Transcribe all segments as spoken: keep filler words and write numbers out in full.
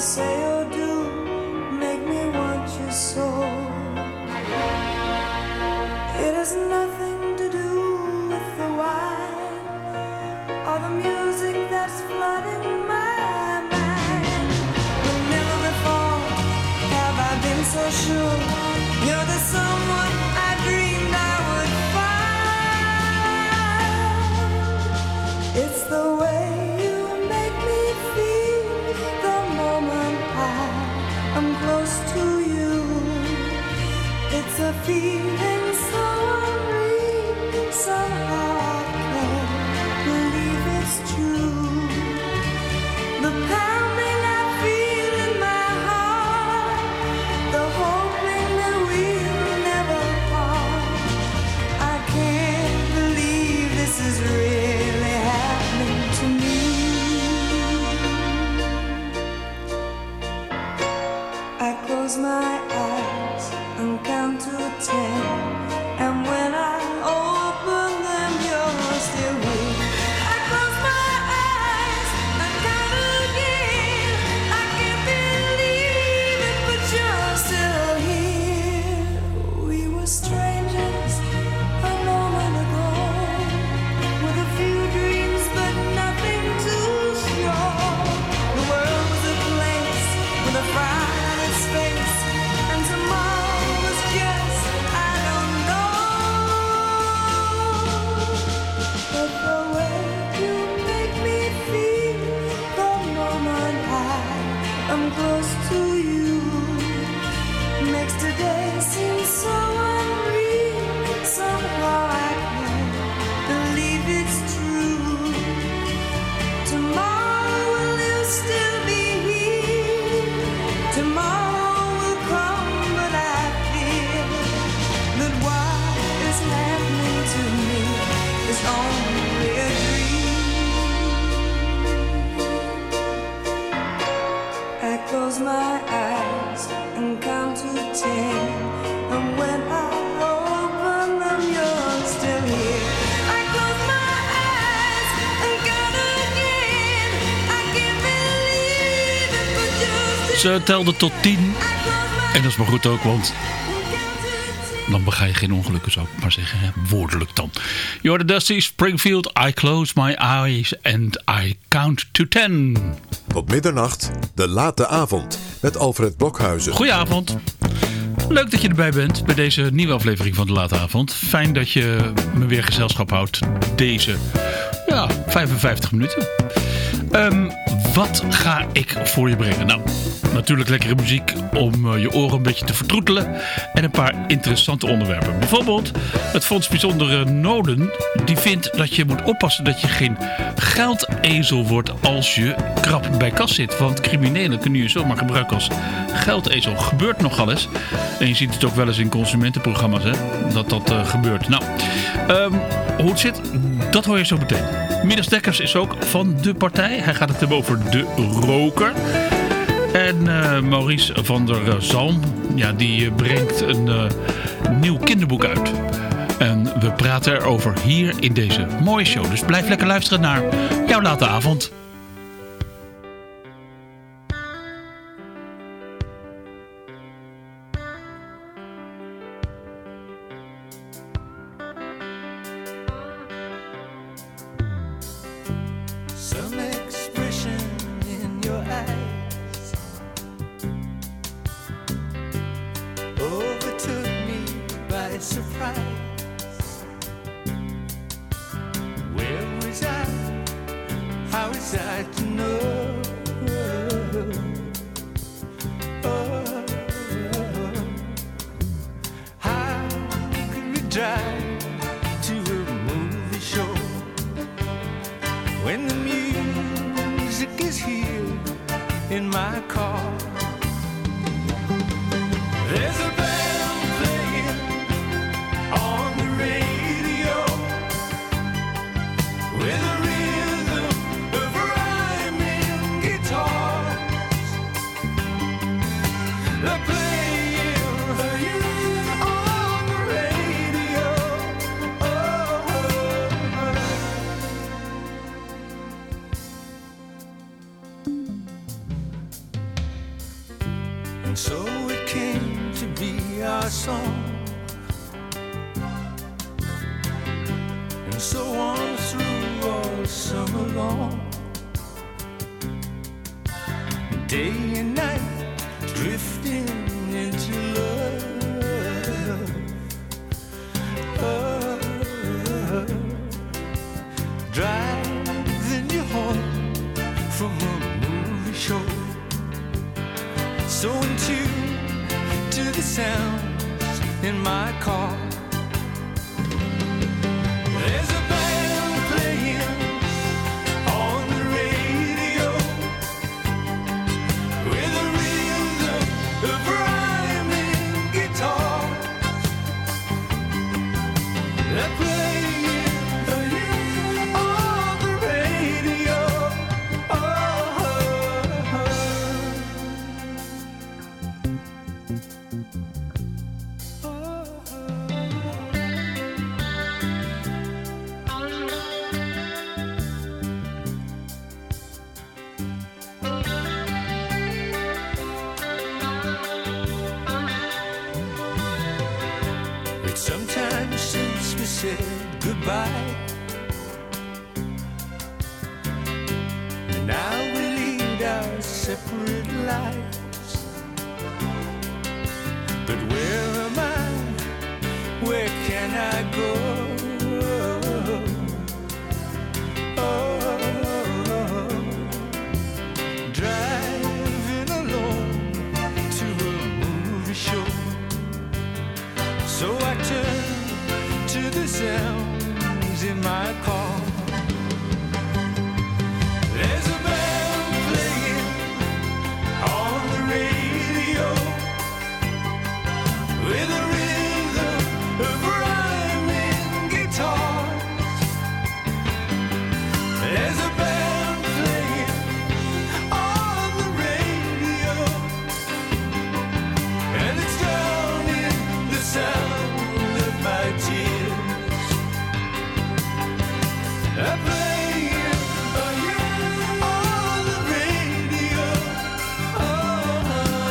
say or do make me want you so. It has nothing to do with the wine or the music that's flooding my mind. But never before have I been so sure you're the someone I dreamed I would find. It's the way you make me feel the moment I am close to you. It's a feeling so unreal, somehow I can't believe it's true. The pounding I feel in my heart, the hoping that we'll never part. I can't believe this is really happening to me. I close my eyes and count to ten, and when I open them, you're still here. I close my eyes and count again. I can't believe it, but you're still here. We were strangers a moment ago, with a few dreams but nothing to show. The world was a place with a fire on its face, and tomorrow was just, I don't know. But the way you make me feel the moment I am close to you makes today seem so unreal. Somehow I can't believe it's true. Tomorrow will you still be here? Tomorrow will come, but I fear that what is happening to me is only a dream. I close my eyes and count to ten, and when I open them, you're still here. I close my eyes and count again. I can't believe it, but just Ze telde tot tien. En dat is maar goed ook, want dan bega je geen ongelukken, zou ik maar zeggen. Hè? Woordelijk dan. You're the Dusty Springfield, I close my eyes and I count to ten. Tot middernacht, de late avond met Alfred Blokhuizen. Goedenavond. Leuk dat je erbij bent bij deze nieuwe aflevering van de late avond. Fijn dat je me weer gezelschap houdt deze ja, vijfenvijftig minuten. Um, wat ga ik voor je brengen? Nou, natuurlijk lekkere muziek om uh, je oren een beetje te vertroetelen. En een paar interessante onderwerpen. Bijvoorbeeld het Fonds Bijzondere Noden. Die vindt dat je moet oppassen dat je geen geldezel wordt als je krap bij kas zit. Want criminelen kunnen je zomaar gebruiken als geldezel. Gebeurt nogal eens. En je ziet het ook wel eens in consumentenprogramma's, hè, dat dat uh, gebeurt. Nou, um, hoe het zit, dat hoor je zo meteen. Midas Dekkers is ook van de partij. Hij gaat het hebben over de roker. En uh, Maurice van der Zalm, ja, die brengt een uh, nieuw kinderboek uit. En we praten erover hier in deze mooie show. Dus blijf lekker luisteren naar jouw late avond. some expression in your eyes overtook me by surprise. Where was I? How was I to know? Oh, how could we drive to a movie show when the music is here in my car? There's a band playing on the radio with a rhythm of rhyming guitars. They're playing you on the radio. Oh, And so it came to be our song. And so on through all summer long, day and night drifting into love. Oh, driving you home from a movie show, so in tune to the sounds in my car. There's a band playing on the radio with a rhythm of rhyming guitars. They're playing on the radio. Oh, oh, oh. It's sometimes since we said goodbye, and now we lead our separate lives. But where am I? Where can I go? Oh, driving alone to a movie show. So I turn to the sounds in my car. There's a band playing on the radio with a rhythm of rhyming guitars. There's a band playing on the radio, and it's drowning the sound of my tears. I'm playing on the radio. Oh,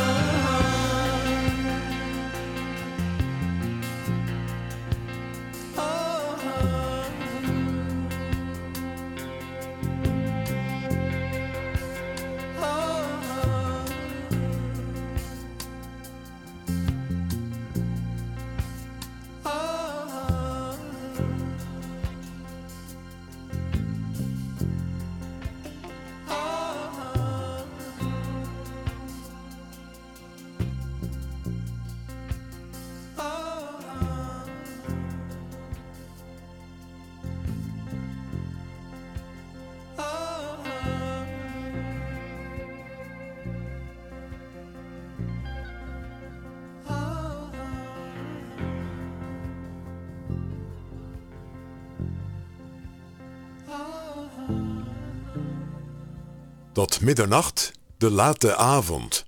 Tot middernacht, de late avond.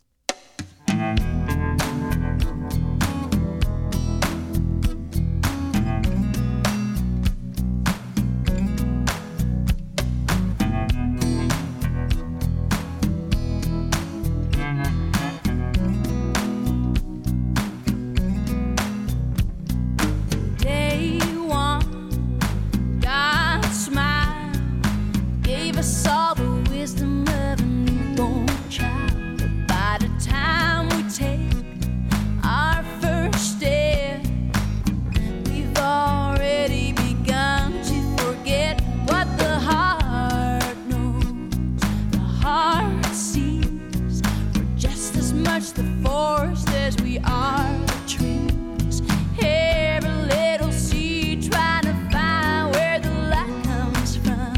Day one, God smiled, gave us all the wisdom of a newborn child. But by the time we take our first step, we've already begun to forget what the heart knows. The heart sees we're just as much the forest as we are the trees. Every little seed trying to find where the light comes from.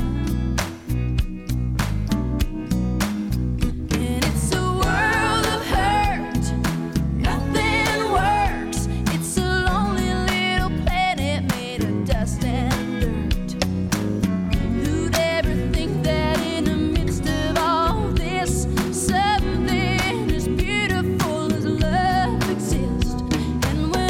And it's a world of hurt, nothing works. It's a lonely little planet made of dust and dirt. Who'd ever think that in the midst of all this, something as beautiful as love exists? And when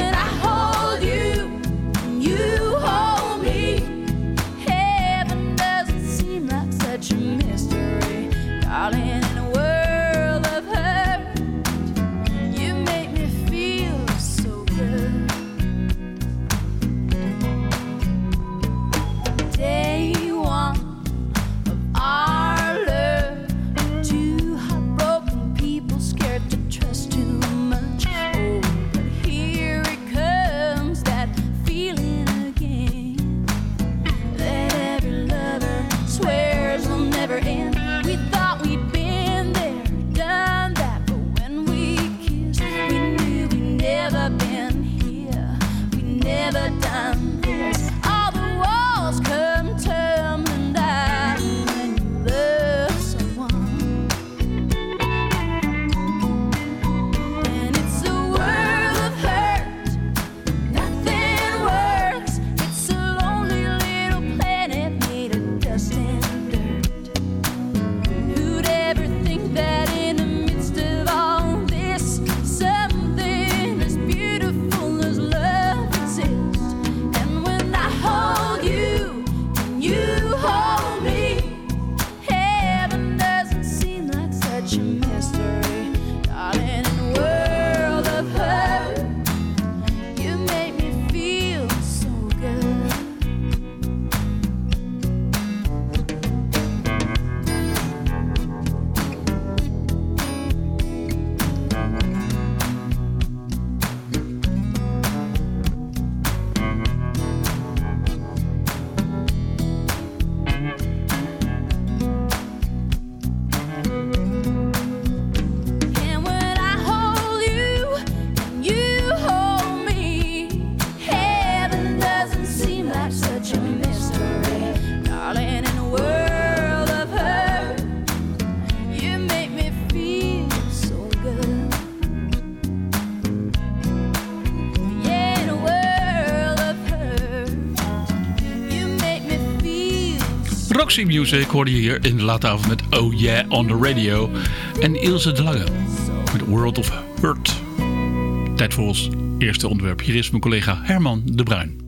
Roxy Music hoorde je hier in de late avond met Oh Yeah on the Radio. En Ilse de Lange met World of Hurt. Tijd voor ons eerste onderwerp. Hier is mijn collega Herman de Bruin.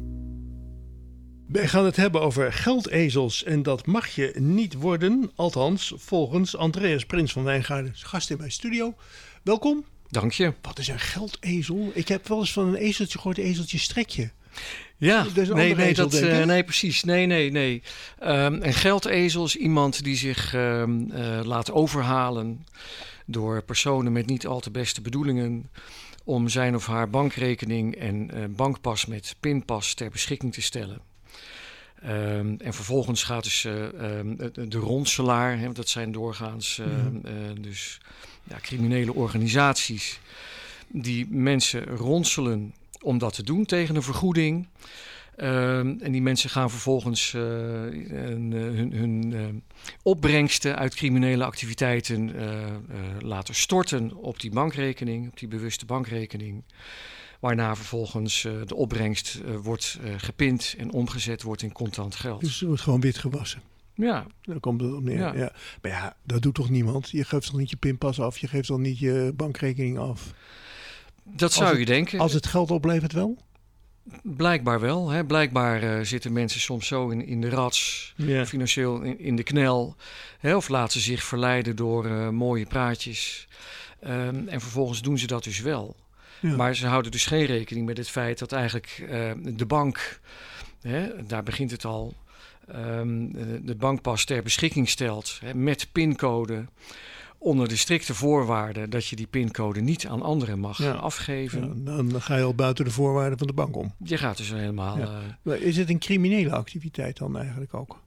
Wij gaan het hebben over geldezels en dat mag je niet worden. Althans, volgens Andreas Prins van Wijngaarden, gast in mijn studio. Welkom. Dank je. Wat is een geldezel? Ik heb wel eens van een ezeltje gehoord, ezeltje strekje. Ja, Dat is een nee, andere nee, ezel, dat, denk ik. uh, nee, precies. Nee, nee, nee. Um, een geldezel is iemand die zich um, uh, laat overhalen door personen met niet al te beste bedoelingen om zijn of haar bankrekening en uh, bankpas met pinpas ter beschikking te stellen. Um, en vervolgens gaat dus uh, um, de, de ronselaar, hè, dat zijn doorgaans uh, uh, dus ja, criminele organisaties die mensen ronselen om dat te doen tegen een vergoeding. Um, en die mensen gaan vervolgens uh, hun, hun, hun uh, opbrengsten uit criminele activiteiten uh, uh, laten storten op die bankrekening, op die bewuste bankrekening. Waarna vervolgens uh, de opbrengst uh, wordt uh, gepind en omgezet wordt in contant geld. Dus het wordt gewoon wit gewassen. Ja. Daar komt het op neer. Ja. Ja. Maar ja, dat doet toch niemand? Je geeft toch niet je pinpas af? Je geeft toch niet je bankrekening af? Dat zou Als je het, denken. Als het geld oplevert wel? Blijkbaar wel. Hè. Blijkbaar uh, zitten mensen soms zo in, in de rats, Ja. financieel in, in de knel. Hè, of laten ze zich verleiden door uh, mooie praatjes. Um, en vervolgens doen ze dat dus wel. Ja. Maar ze houden dus geen rekening met het feit dat eigenlijk uh, de bank, hè, daar begint het al, um, de bankpas ter beschikking stelt hè, met pincode. Onder de strikte voorwaarden dat je die pincode niet aan anderen mag Ja. afgeven. Ja, dan ga je al buiten de voorwaarden van de bank om. Je gaat dus helemaal... Ja. uh, Maar is het een criminele activiteit dan eigenlijk ook?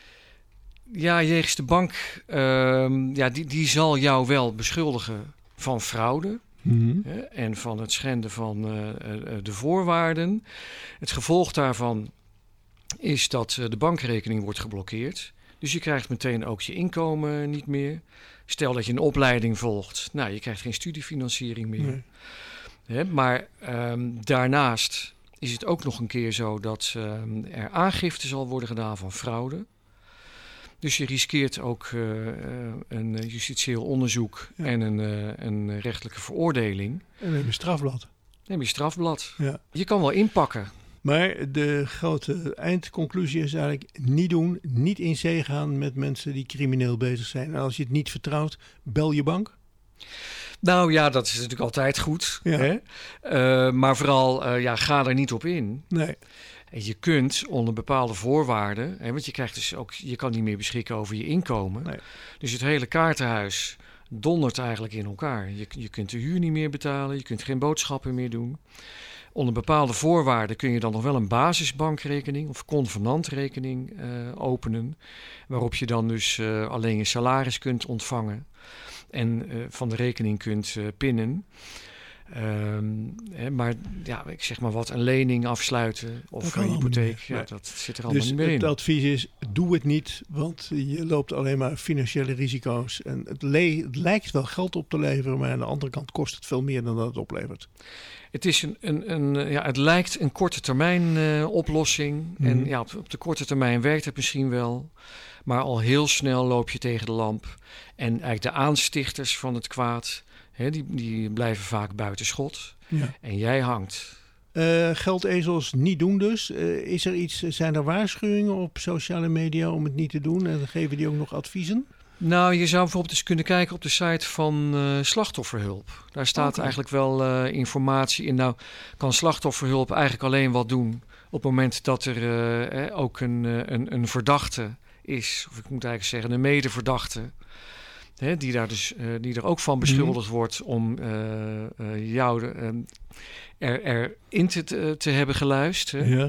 Ja, jegens de bank, um, ja, die, die zal jou wel beschuldigen van fraude. Mm-hmm. Hè, en van het schenden van uh, uh, de voorwaarden. Het gevolg daarvan is dat uh, de bankrekening wordt geblokkeerd. Dus je krijgt meteen ook je inkomen niet meer. Stel dat je een opleiding volgt. Nou, je krijgt geen studiefinanciering meer. Nee. Hè, maar um, daarnaast is het ook nog een keer zo dat um, er aangifte zal worden gedaan van fraude. Dus je riskeert ook uh, uh, een justitieel onderzoek Ja. en een, uh, een rechtelijke veroordeling. En we hebben een strafblad. Dan heb je strafblad. Ja. Je kan wel inpakken. Maar de grote eindconclusie is eigenlijk niet doen, niet in zee gaan met mensen die crimineel bezig zijn. En als je het niet vertrouwt, bel je bank. Nou ja, dat is natuurlijk altijd goed. Ja. Hè? Uh, maar vooral, uh, ja, ga er niet op in. Nee. En je kunt onder bepaalde voorwaarden, hè, want je krijgt dus ook, je kan niet meer beschikken over je inkomen. Nee. Dus het hele kaartenhuis dondert eigenlijk in elkaar. Je, je kunt de huur niet meer betalen, je kunt geen boodschappen meer doen. Onder bepaalde voorwaarden kun je dan nog wel een basisbankrekening of convenantrekening uh, openen. Waarop je dan dus uh, alleen je salaris kunt ontvangen en uh, van de rekening kunt uh, pinnen. Um, hè, maar ja, ik zeg maar wat, een lening afsluiten of kan een allemaal hypotheek, niet meer. ja, Nee. dat zit er allemaal Dus niet meer in. het advies is, doe het niet, want je loopt alleen maar financiële risico's. En het, le- het lijkt wel geld op te leveren, maar aan de andere kant kost het veel meer dan dat het oplevert. Het, is een, een, een, ja, het lijkt een korte termijn uh, oplossing. Mhm. En ja, op, op de korte termijn werkt het misschien wel. Maar al heel snel loop je tegen de lamp. En eigenlijk de aanstichters van het kwaad, hè, die, die blijven vaak buiten schot. Ja. En jij hangt. Uh, geldezels niet doen dus. Uh, is er iets, zijn er waarschuwingen op sociale media om het niet te doen? En geven die ook nog adviezen? Nou, je zou bijvoorbeeld eens kunnen kijken op de site van uh, Slachtofferhulp. Daar staat Okay. eigenlijk wel uh, informatie in. Nou, kan Slachtofferhulp eigenlijk alleen wat doen op het moment dat er uh, eh, ook een, uh, een, een verdachte is. Of ik moet eigenlijk zeggen, een medeverdachte. Hè, die, daar dus, uh, die er ook van beschuldigd mm-hmm. wordt om uh, uh, jou de, um, er, er in te, te hebben geluisterd. Ja.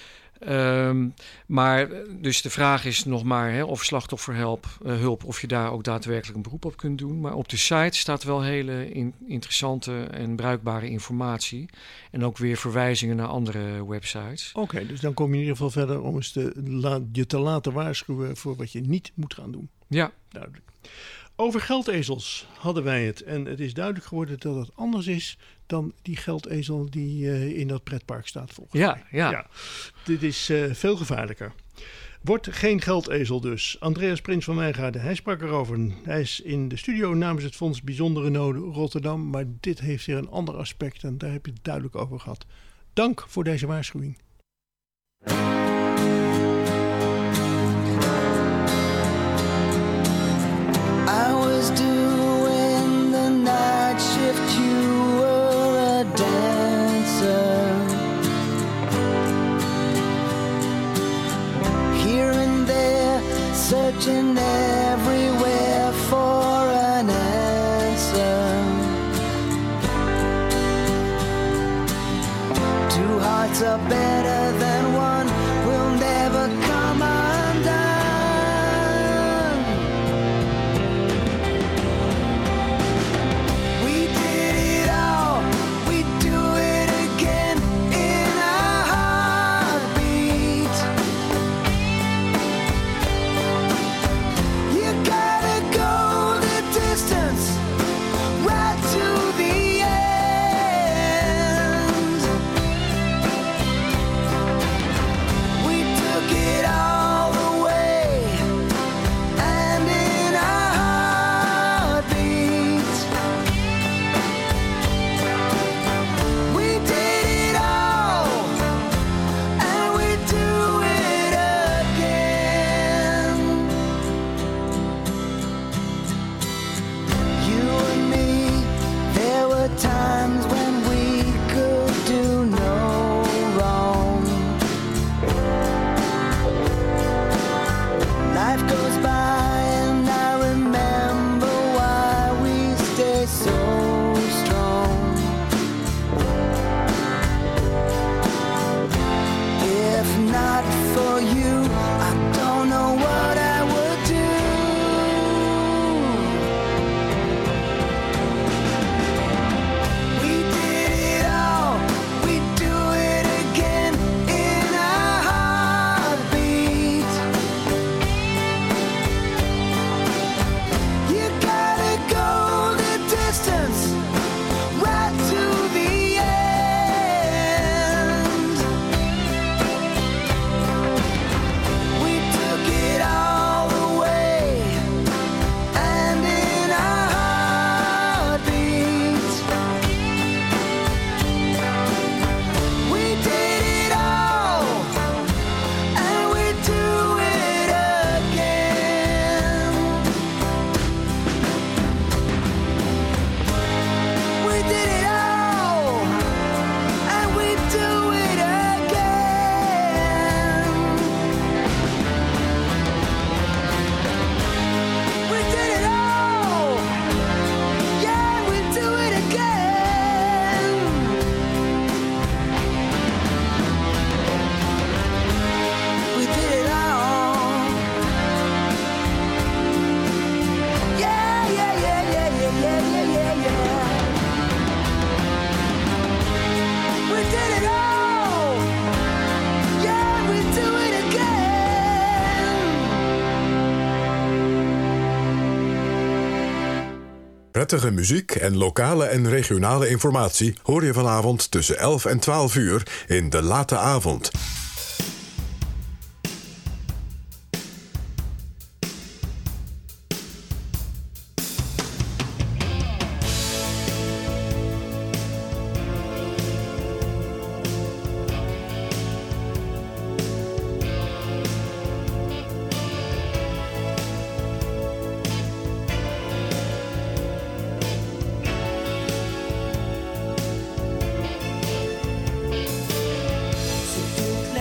Um, maar dus de vraag is nog maar hè, of slachtofferhulp, uh, hulp, of je daar ook daadwerkelijk een beroep op kunt doen. Maar op de site staat wel hele in, interessante en bruikbare informatie. En ook weer verwijzingen naar andere websites. Oké, okay, dus dan kom je in ieder geval verder om eens te, la, je te laten waarschuwen voor wat je niet moet gaan doen. Ja. Duidelijk. Over geldezels hadden wij het. En het is duidelijk geworden dat het anders is dan die geldezel die uh, in dat pretpark staat volgens ja, mij. Ja, ja. Dit is uh, veel gevaarlijker. Wordt geen geldezel dus. Andreas Prins van Wijngaarden, hij sprak erover. Hij is in de studio namens het Fonds Bijzondere Noden Rotterdam. Maar dit heeft weer een ander aspect en daar heb je het duidelijk over gehad. Dank voor deze waarschuwing. I was doing the night shift, you were a dancer. Here and there, searching everywhere for an answer. Two hearts are better than one, will never come undone. We did it all, we do it again in a heartbeat. You gotta go the distance, right to the end. We took it all the way, and in a heartbeat. We did it all, and we do it again. You and me, there were times when we could do no wrong. Life goes by and I remember why we stay so strong. If not for you, I don't know what I would do. We did it all, we do it again in a heartbeat. You gotta go the distance, right to the end. We took it all the way, and in a heartbeat. We did it all, and we do it again. We did it all, and we do it again. We did it all, yeah, we do it again. We did it all, yeah, yeah, yeah, yeah, yeah, yeah, yeah, yeah, yeah. We did it all, yeah, we do it again. Prettige muziek en lokale en regionale informatie hoor je vanavond tussen elf en twaalf uur in De Late Avond. C'est toute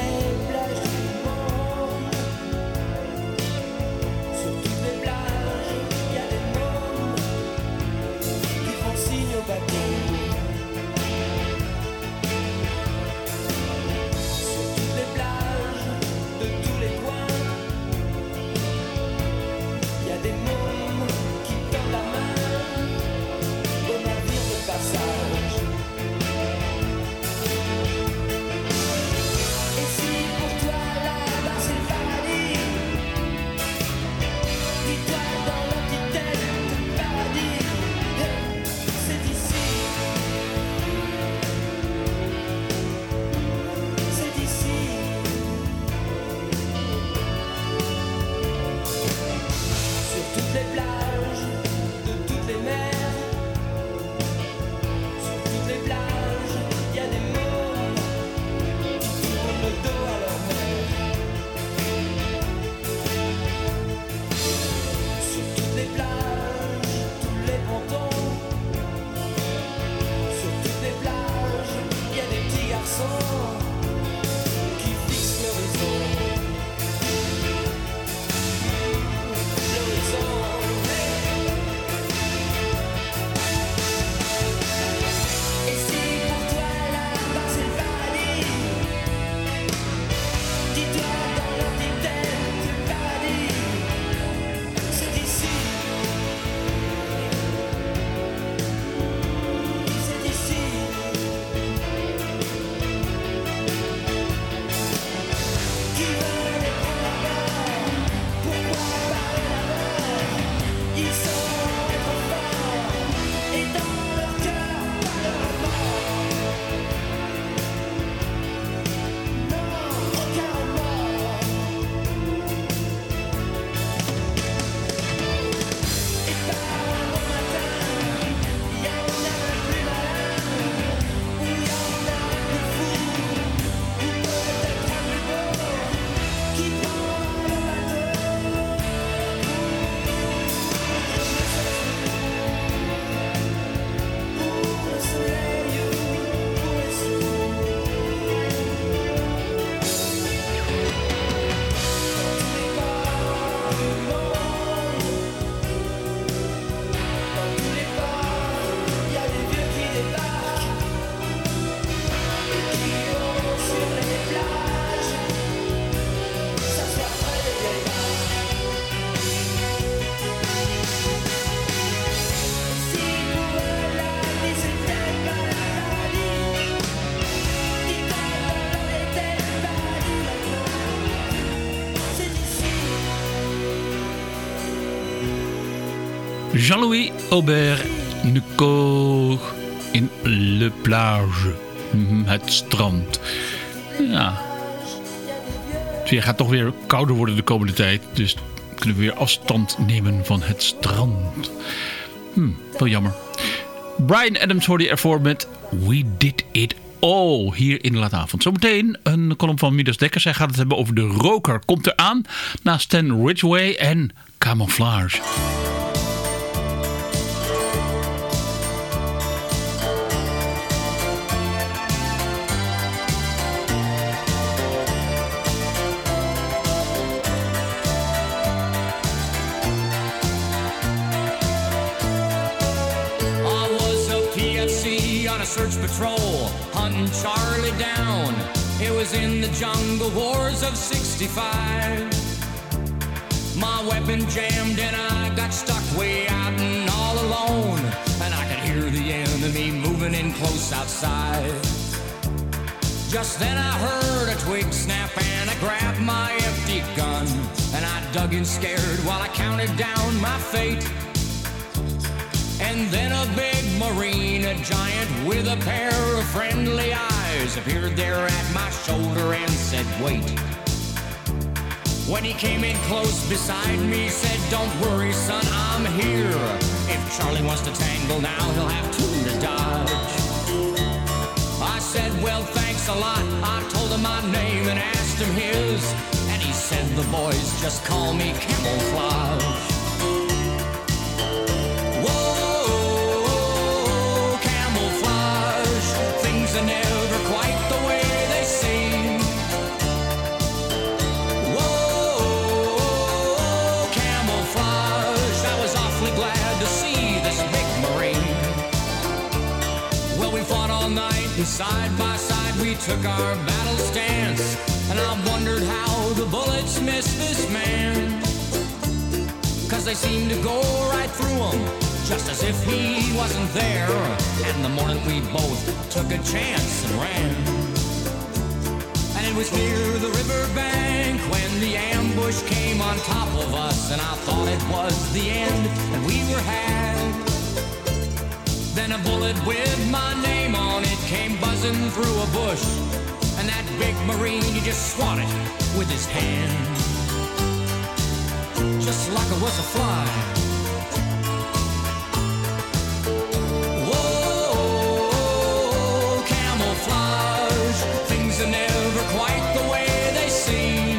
Jean-Louis Aubert Nico in Le Plage. Mm, het strand. Ja. Het gaat toch weer kouder worden de komende tijd. Dus kunnen we weer afstand nemen van het strand. Hm, wel jammer. Bryan Adams hoorde je ervoor met We Did It All hier in de late avond. Zometeen een column van Midas Dekkers. Hij gaat het hebben over de roker. Komt eraan na Stan Ridgway en Camouflage. Search patrol, hunting Charlie down. It was in the jungle wars of sixty-five. My weapon jammed and I got stuck way out and all alone. And I could hear the enemy moving in close outside. Just then I heard a twig snap and I grabbed my empty gun. And I dug in scared while I counted down my fate. And then a big marine, a giant with a pair of friendly eyes, appeared there at my shoulder and said, wait. When he came in close beside me, said, don't worry, son, I'm here. If Charlie wants to tangle now, he'll have two to dodge. I said, well, thanks a lot. I told him my name and asked him his. And he said, the boys just call me Camouflage. Are never quite the way they seem. Whoa, Camouflage, I was awfully glad to see this big Marine. Well, we fought all night and side by side we took our battle stance. And I wondered how the bullets missed this man. Cause they seemed to go right through him, just as if he wasn't there. And the morning we both took a chance and ran. And it was near the riverbank when the ambush came on top of us. And I thought it was the end and we were had. Then a bullet with my name on it came buzzing through a bush. And that big Marine, he just swatted with his hand, just like it was a fly. Things are never quite the way they seem.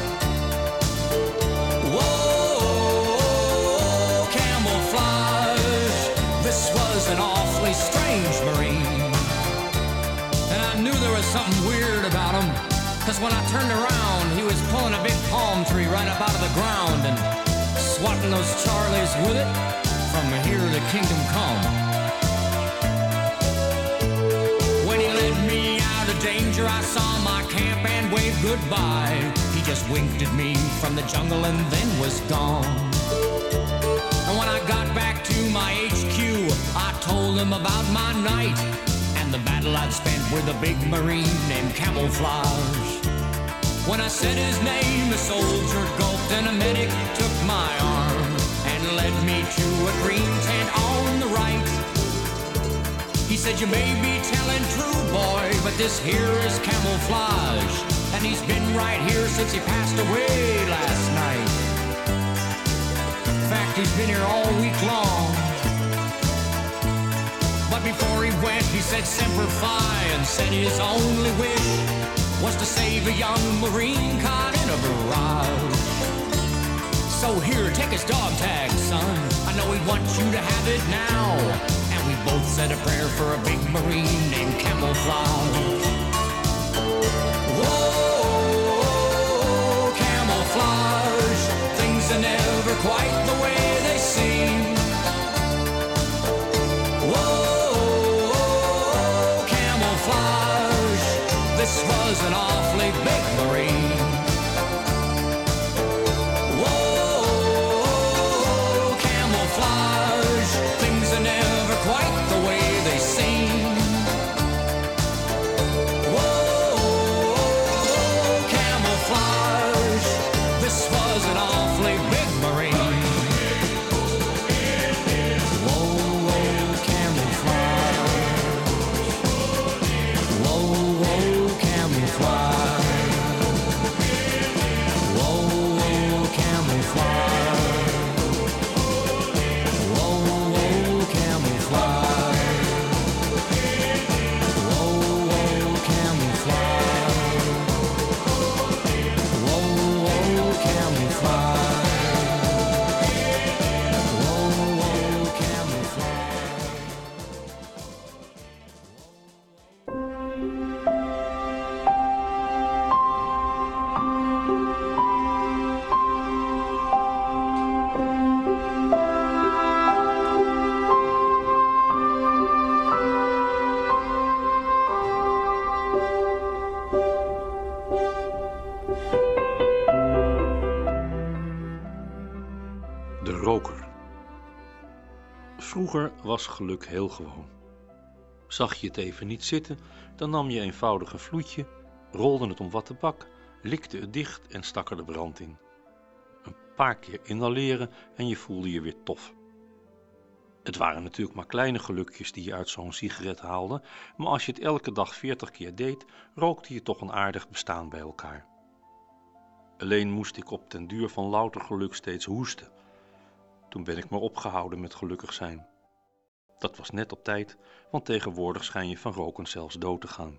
Whoa, Camouflage, this was an awfully strange Marine. And I knew there was something weird about him, cause when I turned around, he was pulling a big palm tree right up out of the ground and swatting those Charlies with it from here to kingdom come. Danger, I saw my camp and waved goodbye. He just winked at me from the jungle and then was gone. And when I got back to my H Q, I told him about my night and the battle I'd spent with a big Marine named Camouflage. When I said his name, a soldier gulped and a medic took my arm and led me to a green tent on the right. He said, you may be telling true, boy, but this here is Camouflage. And he's been right here since he passed away last night. In fact, he's been here all week long. But before he went, he said Semper Fi and said his only wish was to save a young Marine caught in a barrage. So here, take his dog tag, son. I know he wants you to have it now. We both said a prayer for a big Marine named Camouflage. Whoa, Camouflage, things are never quite the way they seem. Whoa, Camouflage, this was an awfully big Marine. Whoa, Camouflage, things are never quite the way they seem. Whoa, Camouflage, this was an awfully big Marine. Vroeger was geluk heel gewoon. Zag je het even niet zitten, dan nam je eenvoudig een vloedje, rolde het om wat de bak, likte het dicht en stak er de brand in. Een paar keer inhaleren en je voelde je weer tof. Het waren natuurlijk maar kleine gelukjes die je uit zo'n sigaret haalde, maar als je het elke dag veertig keer deed, rookte je toch een aardig bestaan bij elkaar. Alleen moest ik op den duur van louter geluk steeds hoesten. Toen ben ik maar opgehouden met gelukkig zijn. Dat was net op tijd, want tegenwoordig schijn je van roken zelfs dood te gaan.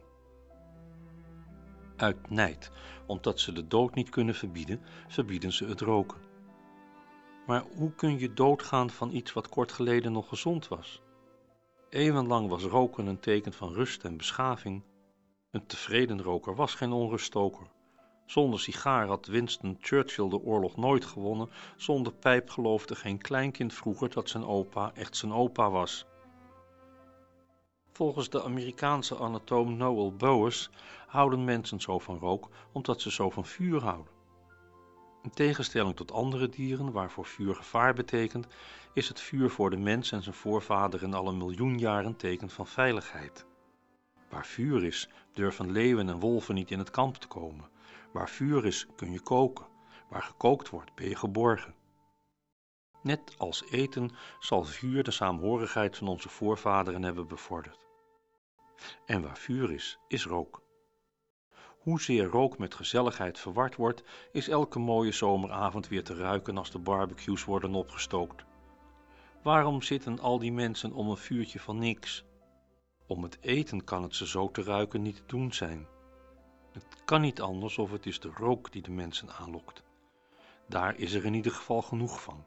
Uit nijd, omdat ze de dood niet kunnen verbieden, verbieden ze het roken. Maar hoe kun je doodgaan van iets wat kort geleden nog gezond was? Eeuwenlang was roken een teken van rust en beschaving. Een tevreden roker was geen onruststoker. Zonder sigaar had Winston Churchill de oorlog nooit gewonnen. Zonder pijp geloofde geen kleinkind vroeger dat zijn opa echt zijn opa was. Volgens de Amerikaanse anatoom Noel Bowers houden mensen zo van rook omdat ze zo van vuur houden. In tegenstelling tot andere dieren waarvoor vuur gevaar betekent, is het vuur voor de mens en zijn voorvaderen al een miljoen jaar een teken van veiligheid. Waar vuur is, durven leeuwen en wolven niet in het kamp te komen. Waar vuur is, kun je koken. Waar gekookt wordt, ben je geborgen. Net als eten zal vuur de saamhorigheid van onze voorvaderen hebben bevorderd. En waar vuur is, is rook. Hoezeer rook met gezelligheid verward wordt, is elke mooie zomeravond weer te ruiken als de barbecues worden opgestookt. Waarom zitten al die mensen om een vuurtje van niks? Om het eten kan het ze zo te ruiken niet te doen zijn. Het kan niet anders of het is de rook die de mensen aanlokt. Daar is er in ieder geval genoeg van.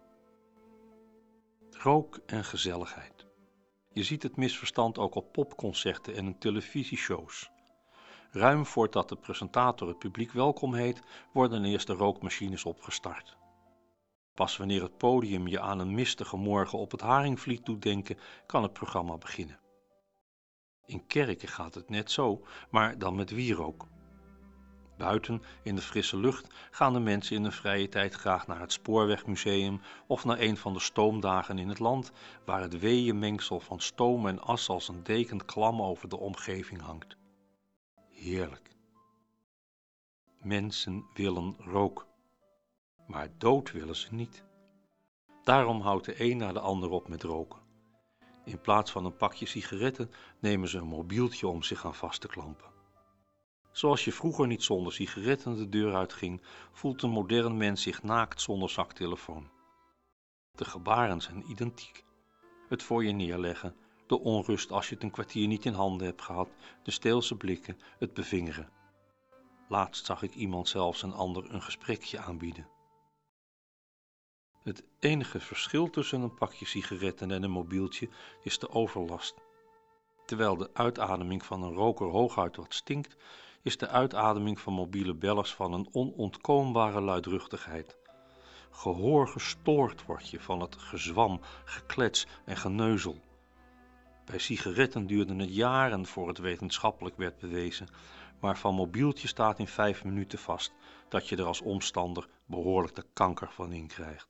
Rook en gezelligheid. Je ziet het misverstand ook op popconcerten en in televisieshows. Ruim voordat de presentator het publiek welkom heet, worden eerst de rookmachines opgestart. Pas wanneer het podium je aan een mistige morgen op het Haringvliet doet denken, kan het programma beginnen. In kerken gaat het net zo, maar dan met wierook. Buiten, in de frisse lucht, gaan de mensen in hun vrije tijd graag naar het Spoorwegmuseum of naar een van de stoomdagen in het land, waar het weeënmengsel van stoom en as als een deken klam over de omgeving hangt. Heerlijk. Mensen willen rook, maar dood willen ze niet. Daarom houdt de een na de ander op met roken. In plaats van een pakje sigaretten nemen ze een mobieltje om zich aan vast te klampen. Zoals je vroeger niet zonder sigaretten de deur uitging, voelt een modern mens zich naakt zonder zaktelefoon. De gebaren zijn identiek. Het voor je neerleggen, de onrust als je het een kwartier niet in handen hebt gehad, de steelse blikken, het bevingeren. Laatst zag ik iemand zelfs een ander een gesprekje aanbieden. Het enige verschil tussen een pakje sigaretten en een mobieltje is de overlast. Terwijl de uitademing van een roker hooguit wat stinkt, is de uitademing van mobiele bellers van een onontkoombare luidruchtigheid. Gehoor gestoord word je van het gezwam, geklets en geneuzel. Bij sigaretten duurde het jaren voor het wetenschappelijk werd bewezen, maar van mobieltje staat in vijf minuten vast dat je er als omstander behoorlijk de kanker van in krijgt.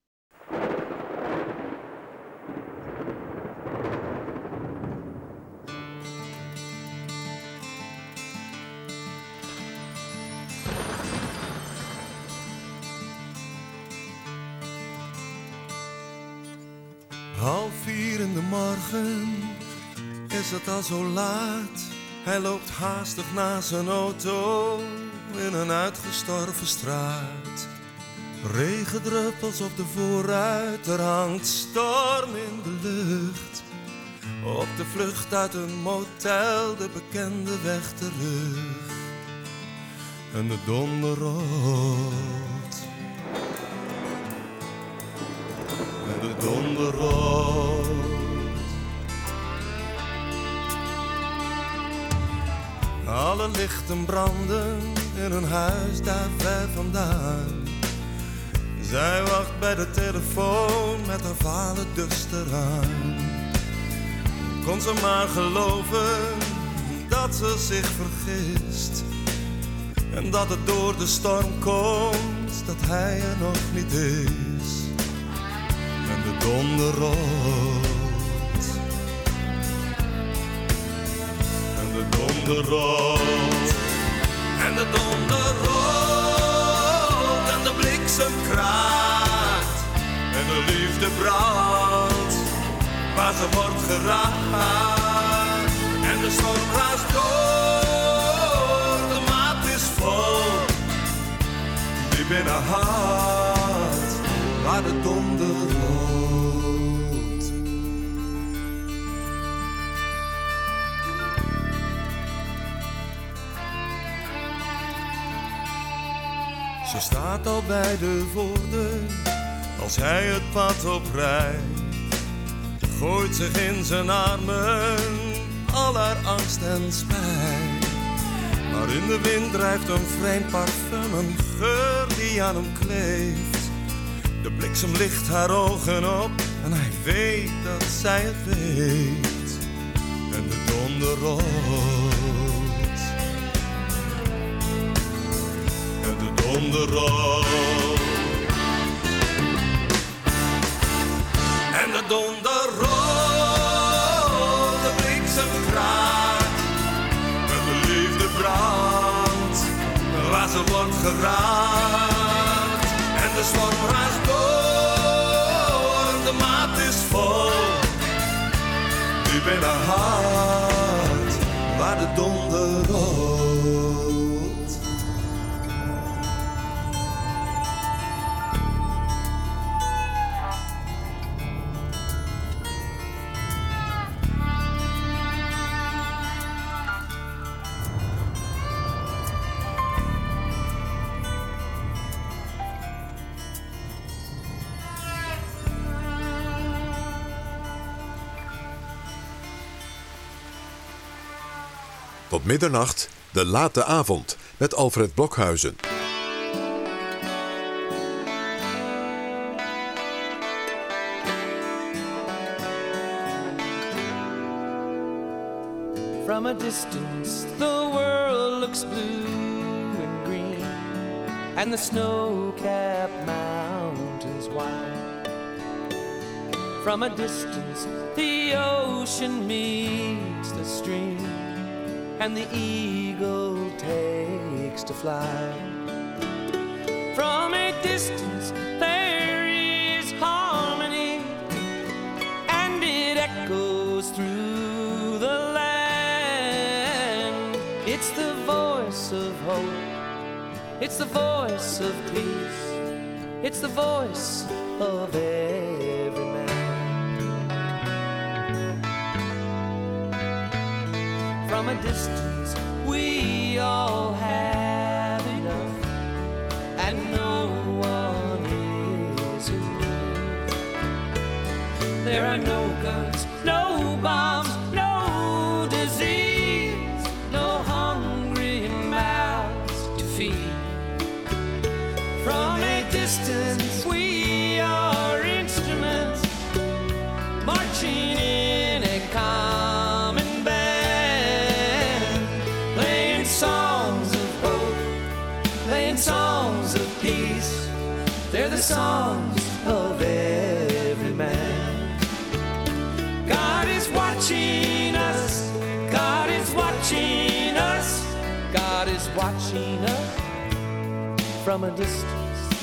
Half vier in de morgen is het al zo laat. Hij loopt haastig naar zijn auto in een uitgestorven straat. Regendruppels op de voorruit, er hangt storm in de lucht. Op de vlucht uit een motel, de bekende weg terug. En de donder rolt. En de donder rolt. Alle lichten branden in een huis daar ver vandaan. Zij wacht bij de telefoon met haar vale duster aan. Kon ze maar geloven dat ze zich vergist. En dat het door de storm komt, dat hij er nog niet is. En de donder rolt. gerold. En de donder rolt en de bliksem kraakt. En de liefde brandt waar ze wordt geraakt. En de storm raast door, de maat is vol. Diep in haar hart, waar de donder rolt. Ze staat al bij de voordeur, als hij het pad oprijdt. Gooit zich in zijn armen, al haar angst en spijt. Maar in de wind drijft een vreemd parfum, een geur die aan hem kleeft. De bliksem licht haar ogen op en hij weet dat zij het weet. En de donder rolt. En de donder rolt. En de donder rolt, de bliksem kraakt. En de liefde brandt, waar ze wordt geraakt. En de storm raast door, de maat is vol. Diep in haar hart, waar de donder rolt. Tot middernacht, de late avond, met Alfred Blokhuizen. From a distance, the world looks blue and green, and the snow-capped mountains white. From a distance, the ocean meets the stream, and the eagle takes to fly. From a distance there is harmony, and it echoes through the land. It's the voice of hope, it's the voice of peace, it's the voice of every man. From a distance, we all have enough, and no one is alone. There are no guns, no bombs, no disease, no hungry mouths to feed. From a distance, we are instruments marching in a common songs of hope, playing songs of peace. They're the songs of every man. God is watching us, God is watching us, God is watching us from a distance.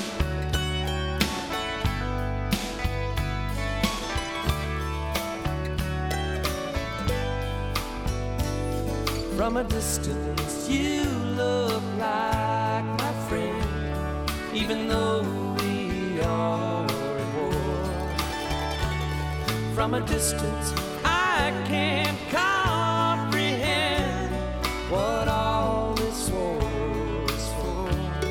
From a distance, you look like my friend, even though we are at war. From a distance, I can't comprehend what all this war is for.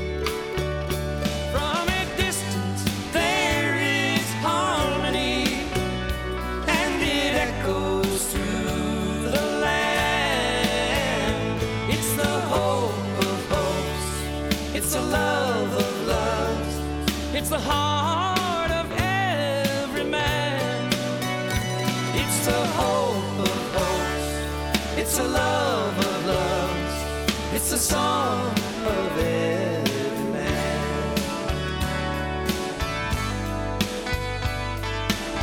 From a distance, there is harmony, and it echoes through the land. It's the hope of hopes, it's the love of loves, it's the heart of every man. It's the hope of hopes, it's the love of loves, it's the song of every man.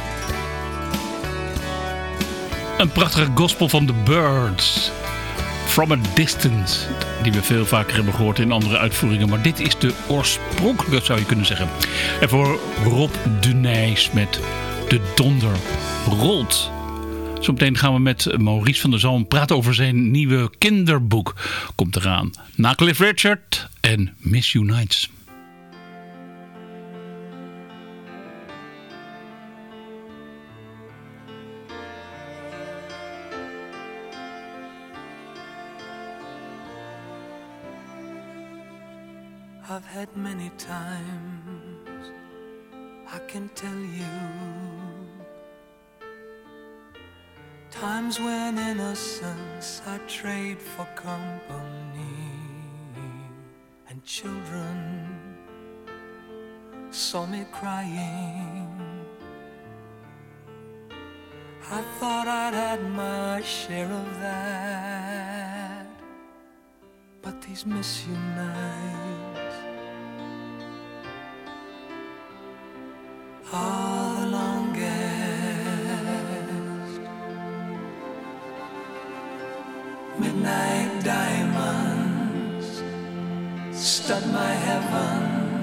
Een prachtige gospel van The Byrds. From a Distance. Die we veel vaker hebben gehoord in andere uitvoeringen. Maar dit is de oorspronkelijke, zou je kunnen zeggen. En voor Rob de Nijs met De Donder Rolt. Zometeen gaan we met Maurice van der Zalm praten over zijn nieuwe kinderboek. Komt eraan. Na Cliff Richard en Miss You Nights. I've had many times, I can tell you, times when innocence I trade for company, and children saw me crying. I thought I'd had my share of that, but these miss you nights are the longest. Midnight diamonds stud my heaven,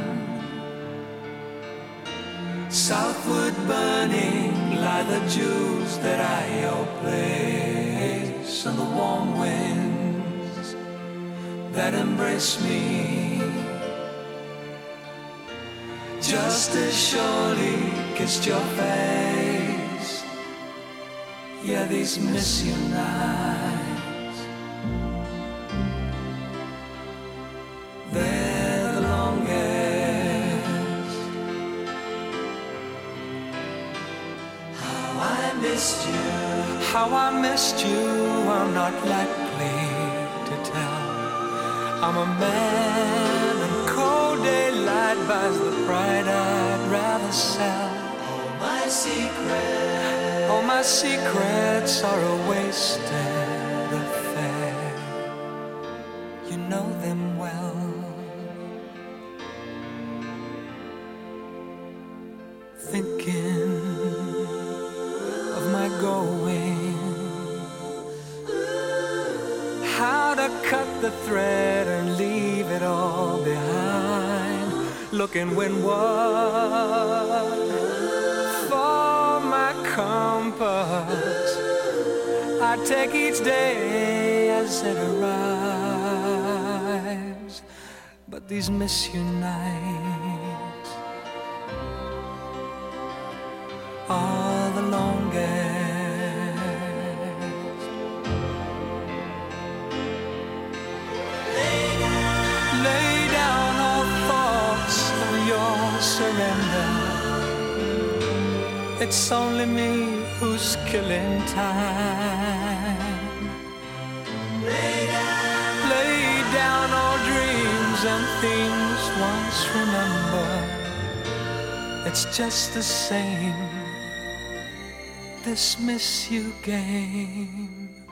southward burning lie the jewels that I owe place, and the warm winds that embrace me just as surely kissed your face. Yeah, these miss you nights, they're the longest. How I missed you, how I missed you, I'm not likely to tell. I'm a man and cold daylight buys the pride I'd rather sell. All my secrets, all my secrets are a wasted affair. You know them well. Thinking of my going, how to cut the thread and leave it all behind, looking windward for my compass. I take each day as it arrives, but these miss you nights are the longest. Lay down all thoughts of your surrender. It's only me who's killing time. Lay down, lay down all dreams and things once remembered. It's just the same, this miss you game.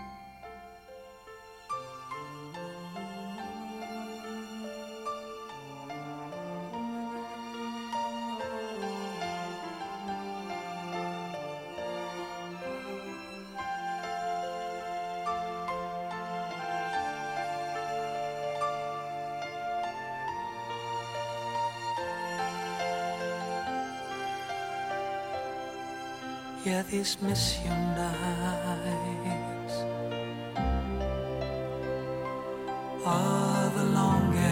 Yeah, these miss you nights are the longest.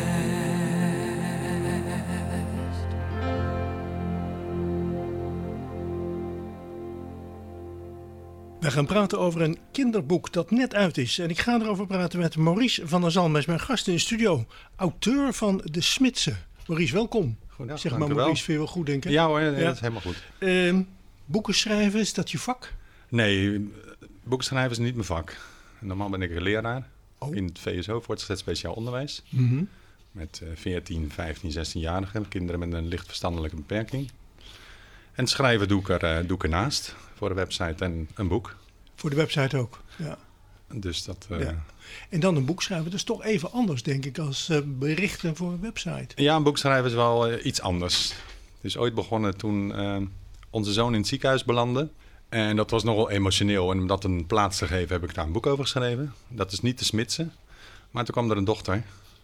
We gaan praten over een kinderboek dat net uit is. En ik ga erover praten met Maurice van der Zalm. Hij is mijn gast in de studio. Auteur van De Smidse. Maurice, welkom. Goedendag, zeg maar Maurice, vind je wel goed, denk ik? Ja hoor, nee, ja. Dat is helemaal goed. Uh, boeken schrijven, is dat je vak? Nee, boeken schrijven is niet mijn vak. Normaal ben ik een leraar oh. in het V S O, voortgezet speciaal onderwijs. Mm-hmm. Met uh, veertien, vijftien, zestienjarigen, kinderen met een licht verstandelijke beperking. En schrijven doe ik, er, uh, doe ik ernaast voor een website en een boek. Voor de website ook, ja. Dus dat... Uh, ja. En dan een boek schrijven, dat is toch even anders, denk ik, als uh, berichten voor een website. Ja, een boek schrijven is wel uh, iets anders. Het is ooit begonnen toen uh, onze zoon in het ziekenhuis belandde. En dat was nogal emotioneel. En om dat een plaats te geven heb ik daar een boek over geschreven. Dat is niet te Smitsen. Maar toen kwam er een dochter.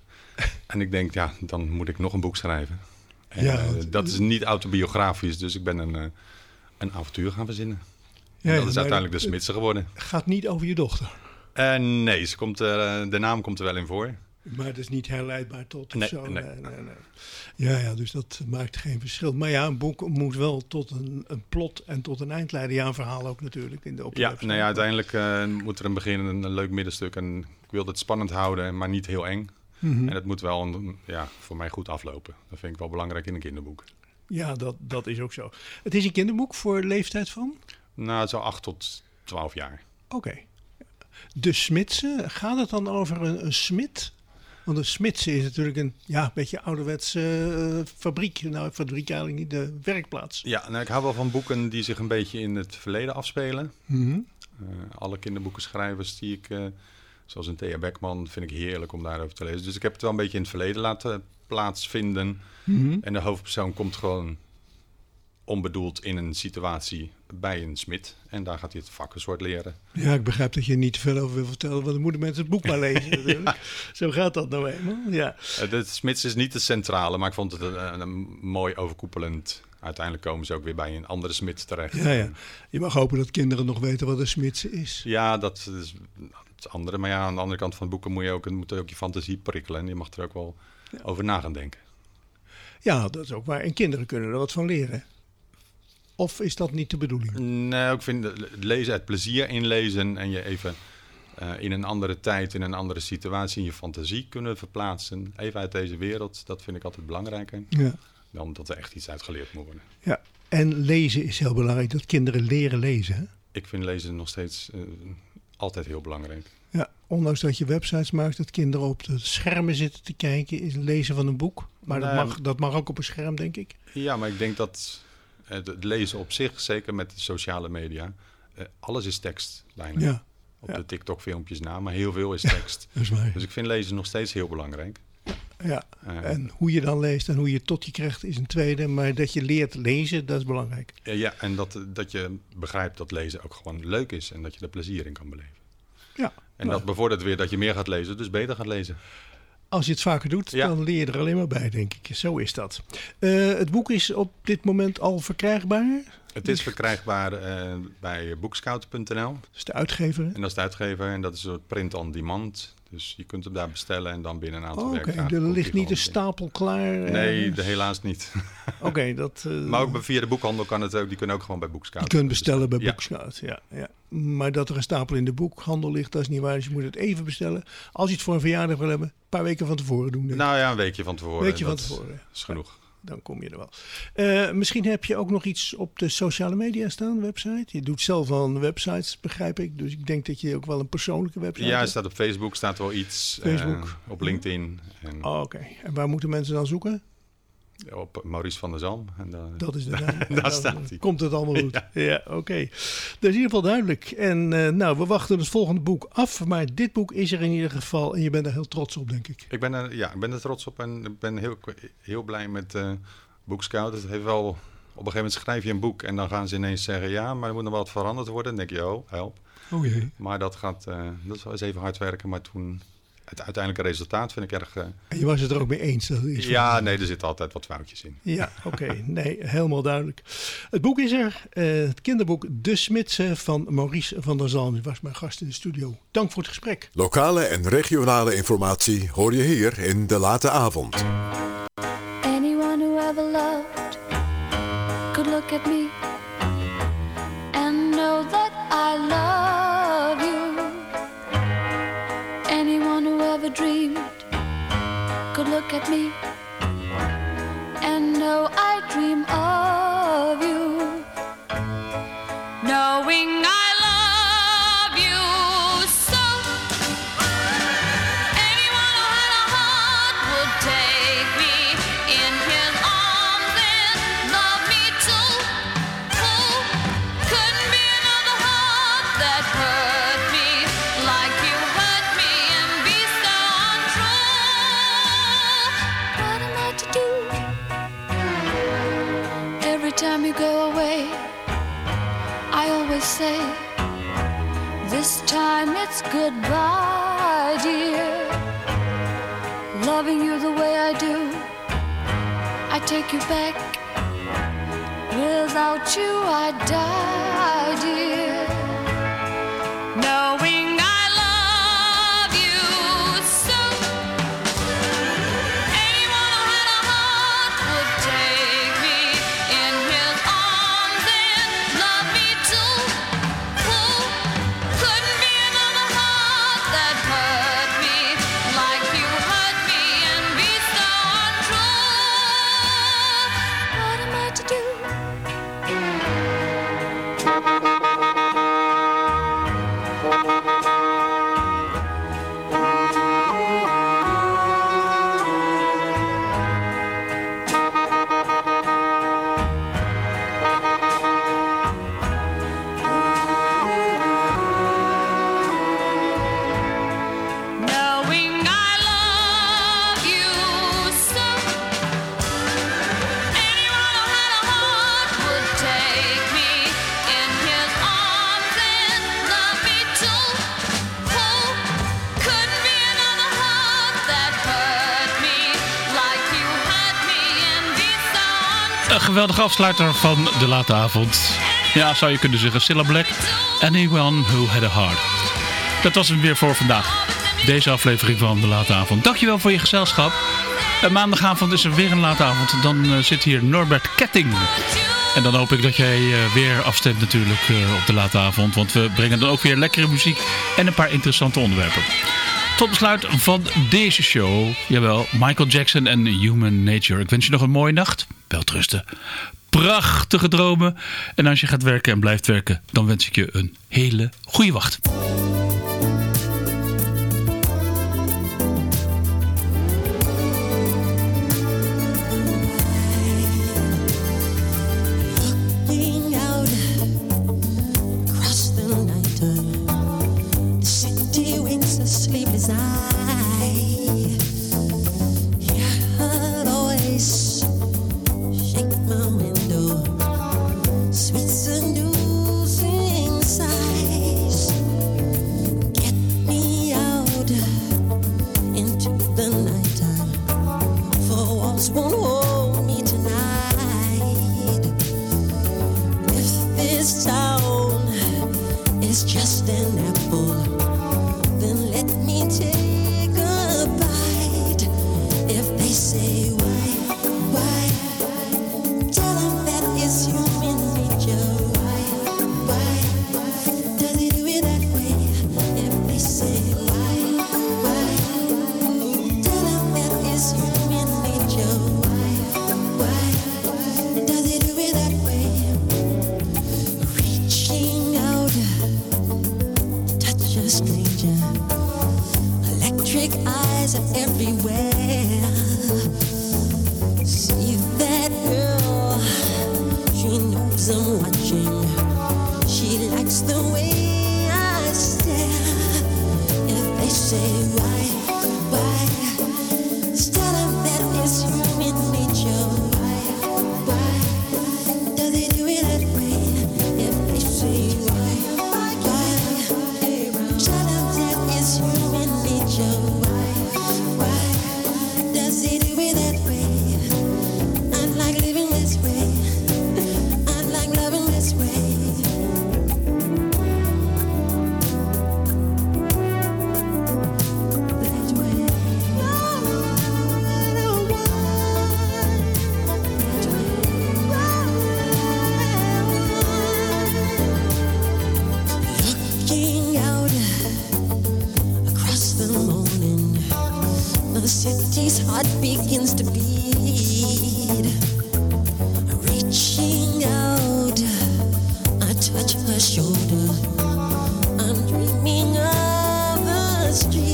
En ik denk, ja, dan moet ik nog een boek schrijven. En, Ja, uh, want- dat is niet autobiografisch. Dus ik ben een, uh, een avontuur gaan verzinnen. Ja, en dat ja, is maar uiteindelijk de het- Smitsen geworden. Gaat niet over je dochter. Uh, nee, ze komt, uh, de naam komt er wel in voor. Maar het is niet herleidbaar tot of Nee, zo. nee. Nee, nee, nee. Ja, ja, dus dat maakt geen verschil. Maar ja, een boek moet wel tot een, een plot en tot een eind leiden. Ja, een verhaal ook natuurlijk. In de, op de Ja, website. nou ja, uiteindelijk uh, moet er een begin en een leuk middenstuk. En ik wilde het spannend houden, maar niet heel eng. Mhm. En het moet wel een, ja, voor mij goed aflopen. Dat vind ik wel belangrijk in een kinderboek. Ja, dat, dat is ook zo. Het is een kinderboek voor leeftijd van? Nou, zo acht tot twaalf jaar. Oké. De Smitsen, gaat het dan over een, een smid? Want een Smitsen is natuurlijk een ja, beetje ouderwetse uh, fabriek. Nou, fabriek eigenlijk niet, de werkplaats. Ja, nou, ik hou wel van boeken die zich een beetje in het verleden afspelen. Mhm. Uh, alle kinderboekenschrijvers die ik, uh, zoals een Thea Beckman, vind ik heerlijk om daarover te lezen. Dus ik heb het wel een beetje in het verleden laten plaatsvinden. Mhm. En de hoofdpersoon komt gewoon onbedoeld in een situatie bij een smid. En daar gaat hij het vak een soort leren. Ja, ik begrijp dat je niet te veel over wil vertellen, want dan moeten mensen het boek maar lezen natuurlijk. Zo gaat dat nou eenmaal, ja. Uh, de smids is niet de centrale, maar ik vond het een, een mooi overkoepelend. Uiteindelijk komen ze ook weer bij een andere smid terecht. Ja, ja. Je mag hopen dat kinderen nog weten wat een Smitsen is. Ja, dat is het andere. Maar ja, aan de andere kant van het boeken moet je ook, moet ook je fantasie prikkelen. En je mag er ook wel ja. over na gaan denken. Ja, dat is ook waar. En kinderen kunnen er wat van leren. Of is dat niet de bedoeling? Nee, ik vind het lezen, het plezier in lezen en je even uh, in een andere tijd, in een andere situatie, in je fantasie kunnen verplaatsen. Even uit deze wereld, dat vind ik altijd belangrijker. Ja. Dan dat er echt iets uitgeleerd moet worden. Ja, en lezen is heel belangrijk, dat kinderen leren lezen. Hè? Ik vind lezen nog steeds uh, altijd heel belangrijk. Ja, ondanks dat je websites maakt dat kinderen op de schermen zitten te kijken, is het lezen van een boek. Maar dat, Nee, mag, dat mag ook op een scherm, denk ik. Ja, maar ik denk dat het, het lezen op zich, zeker met de sociale media, uh, alles is tekst bijna. Ja. Op ja. de TikTok-filmpjes na, maar heel veel is tekst. Dat is waar. Dus ik vind lezen nog steeds heel belangrijk. Ja, Uh, en hoe je dan leest en hoe je het tot je krijgt is een tweede. Maar dat je leert lezen, dat is belangrijk. Ja, en dat, dat je begrijpt dat lezen ook gewoon leuk is en dat je er plezier in kan beleven. Ja. En nou, dat bevordert weer dat je meer gaat lezen, dus beter gaat lezen. Als je het vaker doet, Ja. dan leer je er alleen maar bij, denk ik. Zo is dat. Uh, het boek is op dit moment al verkrijgbaar. Het is verkrijgbaar uh, bij boekscout punt n l. Dat is de uitgever. Hè? En dat is de uitgever en dat is een soort print on demand. Dus je kunt hem daar bestellen en dan binnen een aantal Oh, Oké, werkdagen. er komt ligt hij niet een gewoon stapel klaar. binnen. Nee, ergens? de, helaas niet. Oké, okay, dat... Uh, maar ook via de boekhandel kan het ook. Die kunnen ook gewoon bij Boekscout. Je kunt bestellen bij Ja. Boekscout, ja, ja. Maar dat er een stapel in de boekhandel ligt, dat is niet waar. Dus je moet het even bestellen. Als je het voor een verjaardag wil hebben, een paar weken van tevoren doen. Denk ik. Nou ja, een weekje van tevoren. Een weekje van dat tevoren. is genoeg. Dan kom je er wel. Uh, misschien heb je ook nog iets op de sociale media staan, website. Je doet zelf aan websites, begrijp ik. Dus ik denk dat je ook wel een persoonlijke website Ja, er hebt. staat op Facebook staat wel iets. Facebook. Uh, op LinkedIn. En Oh, Oké, okay. En waar moeten mensen dan zoeken? op Maurice van der Zalm. En daar, Dat is de naam. daar Dan staat hij. Komt het allemaal goed? Ja, ja oké. Okay. Dat is in ieder geval duidelijk. En uh, nou, we wachten het volgende boek af. Maar dit boek is er in ieder geval. En je bent er heel trots op, denk ik. Ik ben er, ja, ik ben er trots op en ik ben heel, heel blij met uh, Boekscout. Het heeft wel, op een gegeven moment schrijf je een boek en dan gaan ze ineens zeggen, ja, maar er moet nog wat veranderd worden. Dan denk je, oh, help. Oh jee. Maar dat gaat, uh, dat is wel eens even hard werken, maar toen, het uiteindelijke resultaat vind ik erg... Uh, en je was het er ook mee eens? Dat is ja, nee, er zitten altijd wat foutjes in. Ja, oké. Okay. Nee, helemaal duidelijk. Het boek is er. Uh, het kinderboek De Smitsen van Maurice van der Zalm. Die was mijn gast in de studio. Dank voor het gesprek. Lokale en regionale informatie hoor je hier in De Late Avond. Anyone who ever loved could look at me and know that I love you. Anyone who ever dreamed could look at me and know I dream of you. Knowing I love you so. Anyone who had a heart would take me in his arms and love me too. Who couldn't be another heart that hurt me like you hurt me and be so untrue? But say, this time it's goodbye, dear. Loving you the way I do, I take you back. Without you I die, dear. Knowing I love you so, anyone who had a heart would take me in his arms and love me too. Who couldn't be another heart that hurt me like you hurt me and be so untrue? What am I to do? Knowing I love you so, anyone who had a heart would take me in his arms and love me too. Who couldn't be another heart that hurt me like you hurt me and be so untrue? Een geweldige afsluiter van de late avond. Ja, zou je kunnen zeggen. Cilla Black. Anyone who had a heart. Dat was hem weer voor vandaag. Deze aflevering van de late avond. Dankjewel voor je gezelschap. En maandagavond is er weer een late avond. Dan uh, zit hier Norbert Ketting. En dan hoop ik dat jij uh, weer afstemt natuurlijk uh, op de late avond. Want we brengen dan ook weer lekkere muziek en een paar interessante onderwerpen. Tot besluit van deze show. Jawel, Michael Jackson en Human Nature. Ik wens je nog een mooie nacht. Welterusten. Prachtige dromen. En als je gaat werken en blijft werken, dan wens ik je een hele goede wacht. Looking out across the night, the city winks a sleepless eye. Hear her voice shake my window, sweet seducing sighs. Get me out into the nighttime, for walls won't hold me tonight. If this town is just an apple, then let me take a bite. If they say why, why, tell them that it's human nature. Why, why, does it do it that way? If they say why, why, tell them that it's human nature. Why, why, does it do it that way? Reaching out, touch a stranger. Electric eyes are everywhere. See that girl, she knows I'm watching. She likes the way I stare. If they say why, why, tell them that it's human nature. Why, why, does it do it that way? If they say why, why, tell them that it's human nature. Why, why, does it do it that way? I like living this way. I like loving this way. That way. Looking out across the morning, the city's heart begins to beat. Reaching out, I touch her shoulder. I'm dreaming of a street.